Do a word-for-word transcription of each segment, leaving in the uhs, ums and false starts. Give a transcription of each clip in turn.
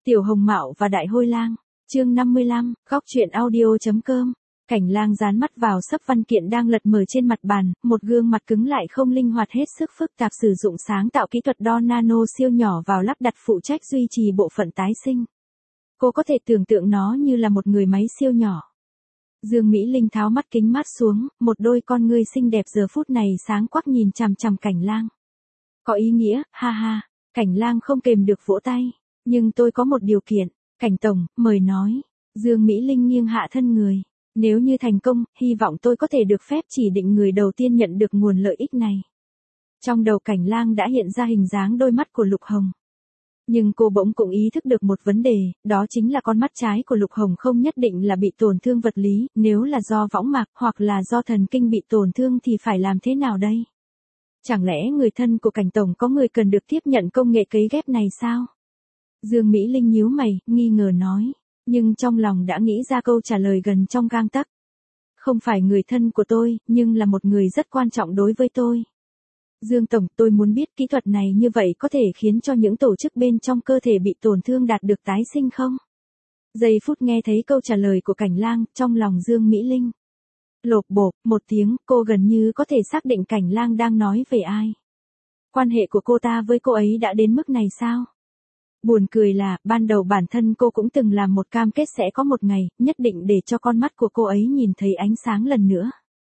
Tiểu Hồng Mạo và Đại Hôi Lang, chương năm mươi lăm, góc truyện audio.com. Cảnh Lang dán mắt vào sấp văn kiện đang lật mở trên mặt bàn, một gương mặt cứng lại không linh hoạt hết sức phức tạp sử dụng sáng tạo kỹ thuật đo nano siêu nhỏ vào lắp đặt phụ trách duy trì bộ phận tái sinh. Cô có thể tưởng tượng nó như là một người máy siêu nhỏ. Dương Mỹ Linh tháo mắt kính mát xuống, một đôi con ngươi xinh đẹp giờ phút này sáng quắc nhìn chằm chằm Cảnh Lang. Có ý nghĩa, ha ha, Cảnh Lang không kềm được vỗ tay. Nhưng tôi có một điều kiện, Cảnh Tổng, mời nói. Dương Mỹ Linh nghiêng hạ thân người. Nếu như thành công, hy vọng tôi có thể được phép chỉ định người đầu tiên nhận được nguồn lợi ích này. Trong đầu Cảnh Lang đã hiện ra hình dáng đôi mắt của Lục Hồng. Nhưng cô bỗng cũng ý thức được một vấn đề, đó chính là con mắt trái của Lục Hồng không nhất định là bị tổn thương vật lý, nếu là do võng mạc hoặc là do thần kinh bị tổn thương thì phải làm thế nào đây? Chẳng lẽ người thân của Cảnh Tổng có người cần được tiếp nhận công nghệ cấy ghép này sao? Dương Mỹ Linh nhíu mày, nghi ngờ nói, nhưng trong lòng đã nghĩ ra câu trả lời gần trong gang tấc. Không phải người thân của tôi, nhưng là một người rất quan trọng đối với tôi. Dương Tổng, tôi muốn biết kỹ thuật này như vậy có thể khiến cho những tổ chức bên trong cơ thể bị tổn thương đạt được tái sinh không? Giây phút nghe thấy câu trả lời của Cảnh Lang, trong lòng Dương Mỹ Linh lộp bộp một tiếng, cô gần như có thể xác định Cảnh Lang đang nói về ai. Quan hệ của cô ta với cô ấy đã đến mức này sao? Buồn cười là, ban đầu bản thân cô cũng từng làm một cam kết sẽ có một ngày, nhất định để cho con mắt của cô ấy nhìn thấy ánh sáng lần nữa.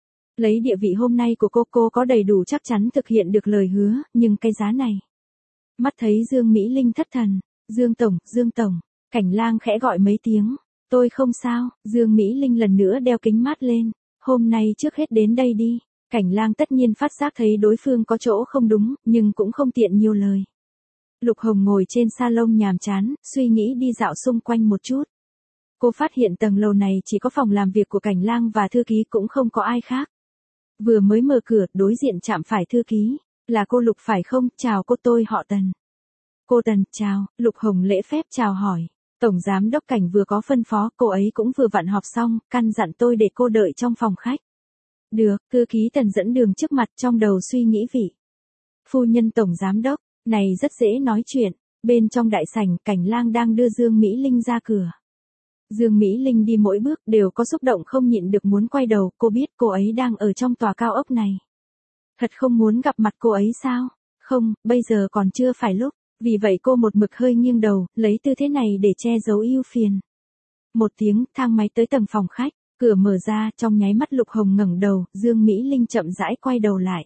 Lấy địa vị hôm nay của cô, cô có đầy đủ chắc chắn thực hiện được lời hứa, nhưng cái giá này. Mắt thấy Dương Mỹ Linh thất thần, Dương Tổng, Dương Tổng, Cảnh Lang khẽ gọi mấy tiếng, tôi không sao, Dương Mỹ Linh lần nữa đeo kính mát lên, hôm nay trước hết đến đây đi. Cảnh Lang tất nhiên phát giác thấy đối phương có chỗ không đúng, nhưng cũng không tiện nhiều lời. Lục Hồng ngồi trên salon nhàm chán, suy nghĩ đi dạo xung quanh một chút. Cô phát hiện tầng lầu này chỉ có phòng làm việc của Cảnh Lang và thư ký cũng không có ai khác. Vừa mới mở cửa, đối diện chạm phải thư ký. Là cô Lục phải không? Chào cô, tôi họ Tần. Cô Tần, chào. Lục Hồng lễ phép chào hỏi. Tổng giám đốc Cảnh vừa có phân phó, cô ấy cũng vừa vặn họp xong, căn dặn tôi để cô đợi trong phòng khách. Được, thư ký Tần dẫn đường trước mặt, trong đầu suy nghĩ vị. Phu nhân tổng giám đốc. Này rất dễ nói chuyện, bên trong đại sảnh, Cảnh Lang đang đưa Dương Mỹ Linh ra cửa. Dương Mỹ Linh đi mỗi bước đều có xúc động không nhịn được muốn quay đầu, cô biết cô ấy đang ở trong tòa cao ốc này. Thật không muốn gặp mặt cô ấy sao? Không, bây giờ còn chưa phải lúc, vì vậy cô một mực hơi nghiêng đầu, lấy tư thế này để che giấu ưu phiền. Một tiếng, thang máy tới tầng phòng khách, cửa mở ra, trong nháy mắt Lục Hồng ngẩng đầu, Dương Mỹ Linh chậm rãi quay đầu lại.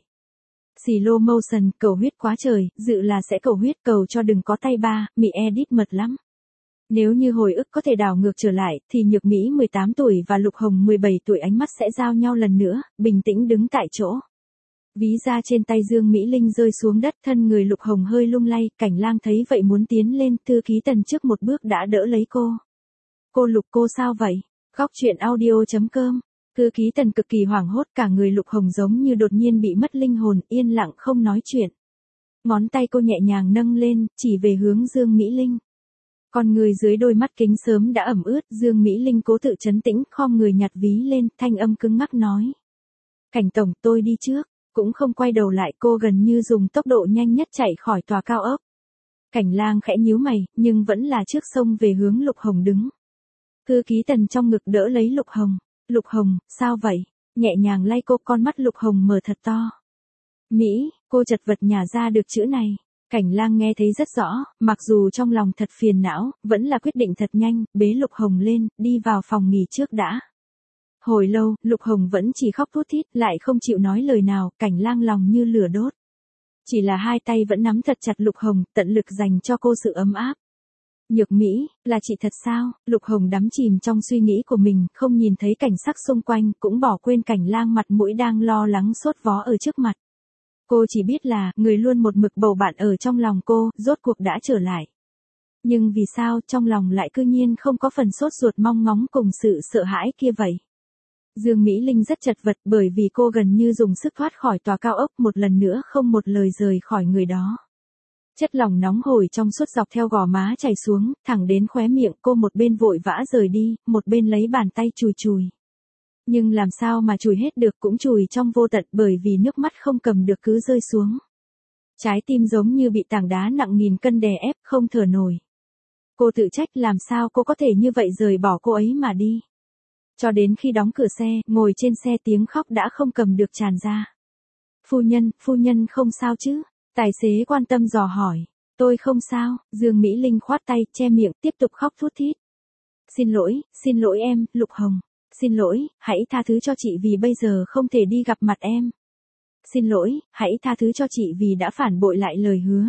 Slow motion, cầu huyết quá trời, dự là sẽ cầu huyết, cầu cho đừng có tay ba, Mỹ edit mật lắm. Nếu như hồi ức có thể đảo ngược trở lại, thì Nhược Mỹ mười tám tuổi và Lục Hồng mười bảy tuổi ánh mắt sẽ giao nhau lần nữa, bình tĩnh đứng tại chỗ. Ví da trên tay Dương Mỹ Linh rơi xuống đất, thân người Lục Hồng hơi lung lay, Cảnh Lang thấy vậy muốn tiến lên, thư ký Tần trước một bước đã đỡ lấy cô. Cô Lục, cô sao vậy? Góc truyện audio.com. Thư ký Tần cực kỳ hoảng hốt, cả người Lục Hồng giống như đột nhiên bị mất linh hồn, yên lặng không nói chuyện. Ngón tay cô nhẹ nhàng nâng lên, chỉ về hướng Dương Mỹ Linh. Con người dưới đôi mắt kính sớm đã ẩm ướt, Dương Mỹ Linh cố tự trấn tĩnh, khom người nhặt ví lên, thanh âm cứng ngắc nói. Cảnh Tổng, tôi đi trước, cũng không quay đầu lại, cô gần như dùng tốc độ nhanh nhất chạy khỏi tòa cao ốc. Cảnh Lang khẽ nhíu mày, nhưng vẫn là trước sông về hướng Lục Hồng đứng. Thư ký Tần trong ngực đỡ lấy Lục Hồng. Lục Hồng, sao vậy? Nhẹ nhàng lay cô, con mắt Lục Hồng mở thật to. Mỹ, cô chật vật nhả ra được chữ này. Cảnh Lang nghe thấy rất rõ, mặc dù trong lòng thật phiền não, vẫn là quyết định thật nhanh, bế Lục Hồng lên, đi vào phòng nghỉ trước đã. Hồi lâu, Lục Hồng vẫn chỉ khóc thút thít, lại không chịu nói lời nào, Cảnh Lang lòng như lửa đốt. Chỉ là hai tay vẫn nắm thật chặt Lục Hồng, tận lực dành cho cô sự ấm áp. Nhược Mỹ, là chị thật sao? Lục Hồng đắm chìm trong suy nghĩ của mình, không nhìn thấy cảnh sắc xung quanh, cũng bỏ quên Cảnh Lang mặt mũi đang lo lắng sốt vó ở trước mặt. Cô chỉ biết là, người luôn một mực bầu bạn ở trong lòng cô, rốt cuộc đã trở lại. Nhưng vì sao, trong lòng lại cư nhiên không có phần sốt ruột mong ngóng cùng sự sợ hãi kia vậy? Dương Mỹ Linh rất chật vật bởi vì cô gần như dùng sức thoát khỏi tòa cao ốc, một lần nữa không một lời rời khỏi người đó. Chất lỏng nóng hổi trong suốt dọc theo gò má chảy xuống, thẳng đến khóe miệng, cô một bên vội vã rời đi, một bên lấy bàn tay chùi chùi. Nhưng làm sao mà chùi hết được, cũng chùi trong vô tận, bởi vì nước mắt không cầm được cứ rơi xuống. Trái tim giống như bị tảng đá nặng nghìn cân đè ép, không thở nổi. Cô tự trách làm sao cô có thể như vậy rời bỏ cô ấy mà đi. Cho đến khi đóng cửa xe, ngồi trên xe tiếng khóc đã không cầm được tràn ra. Phu nhân, phu nhân không sao chứ? Tài xế quan tâm dò hỏi. Tôi không sao, Dương Mỹ Linh khoát tay, che miệng, tiếp tục khóc thút thít. Xin lỗi, xin lỗi em, Lục Hồng. Xin lỗi, hãy tha thứ cho chị vì bây giờ không thể đi gặp mặt em. Xin lỗi, hãy tha thứ cho chị vì đã phản bội lại lời hứa.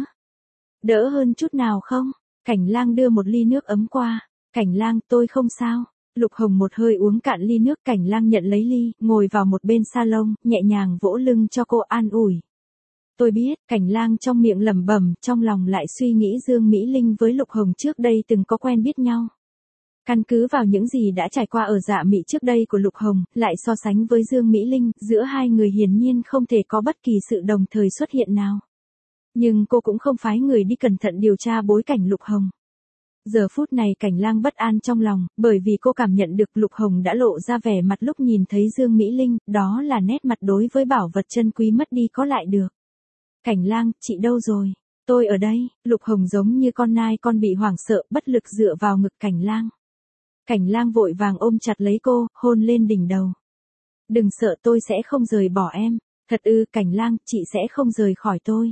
Đỡ hơn chút nào không? Cảnh Lang đưa một ly nước ấm qua. Cảnh Lang, tôi không sao. Lục Hồng một hơi uống cạn ly nước. Cảnh Lang nhận lấy ly, ngồi vào một bên salon, nhẹ nhàng vỗ lưng cho cô an ủi. Tôi biết, Cảnh Lang trong miệng lẩm bẩm, trong lòng lại suy nghĩ Dương Mỹ Linh với Lục Hồng trước đây từng có quen biết nhau. Căn cứ vào những gì đã trải qua ở Dạ Mị trước đây của Lục Hồng, lại so sánh với Dương Mỹ Linh, giữa hai người hiển nhiên không thể có bất kỳ sự đồng thời xuất hiện nào. Nhưng cô cũng không phái người đi cẩn thận điều tra bối cảnh Lục Hồng. Giờ phút này Cảnh Lang bất an trong lòng, bởi vì cô cảm nhận được Lục Hồng đã lộ ra vẻ mặt lúc nhìn thấy Dương Mỹ Linh, đó là nét mặt đối với bảo vật chân quý mất đi có lại được. Cảnh Lang, chị đâu rồi? Tôi ở đây. Lục Hồng giống như con nai con bị hoảng sợ, bất lực dựa vào ngực Cảnh Lang. Cảnh Lang vội vàng ôm chặt lấy cô, hôn lên đỉnh đầu. Đừng sợ, tôi sẽ không rời bỏ em. Thật ư? Cảnh Lang, chị sẽ không rời khỏi tôi.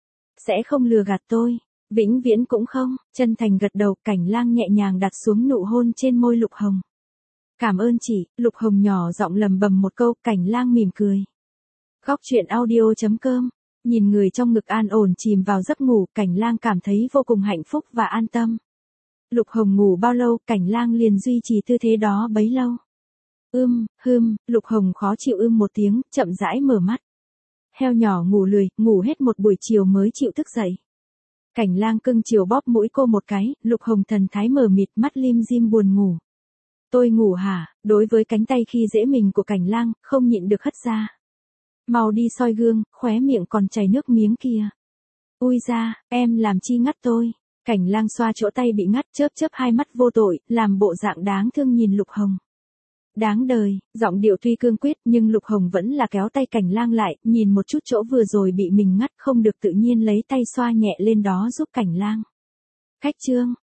Sẽ không lừa gạt tôi. Vĩnh viễn cũng không. Chân thành gật đầu. Cảnh Lang nhẹ nhàng đặt xuống nụ hôn trên môi Lục Hồng. Cảm ơn chị. Lục Hồng nhỏ giọng lầm bầm một câu. Cảnh Lang mỉm cười. Góc truyện audio chấm com. Nhìn người trong ngực an ổn chìm vào giấc ngủ, Cảnh Lang cảm thấy vô cùng hạnh phúc và an tâm. Lục Hồng ngủ bao lâu, Cảnh Lang liền duy trì tư thế đó bấy lâu. Ưm, hưm, Lục Hồng khó chịu ưm một tiếng, chậm rãi mở mắt. Heo nhỏ ngủ lười, ngủ hết một buổi chiều mới chịu thức dậy. Cảnh Lang cưng chiều bóp mũi cô một cái, Lục Hồng thần thái mờ mịt, mắt lim dim buồn ngủ. Tôi ngủ hả? Đối với cánh tay khi dễ mình của Cảnh Lang, không nhịn được hất ra. Mau đi soi gương, khóe miệng còn chảy nước miếng kìa. Ui da, em làm chi ngắt tôi. Cảnh Lang xoa chỗ tay bị ngắt, chớp chớp hai mắt vô tội, làm bộ dạng đáng thương nhìn Lục Hồng. Đáng đời, giọng điệu tuy cương quyết nhưng Lục Hồng vẫn là kéo tay Cảnh Lang lại, nhìn một chút chỗ vừa rồi bị mình ngắt, không được tự nhiên lấy tay xoa nhẹ lên đó giúp Cảnh Lang. Khách trương,